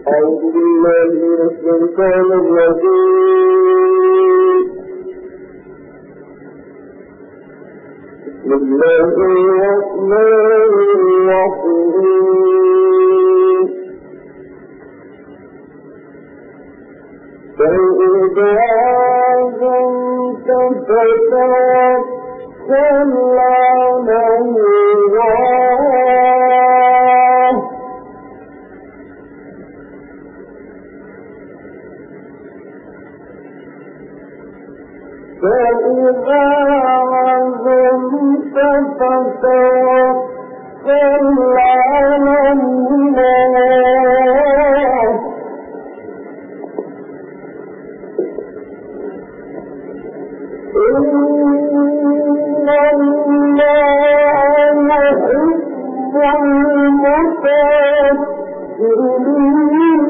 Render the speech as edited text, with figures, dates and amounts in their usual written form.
أعوذ بالله من الشيطان الرجيم. بسم الله الرحمن الرحيم. فإذا عزمت فتوكل على الله فإذا عزمت فتوكل على الله إن الله يحب المتوكلين.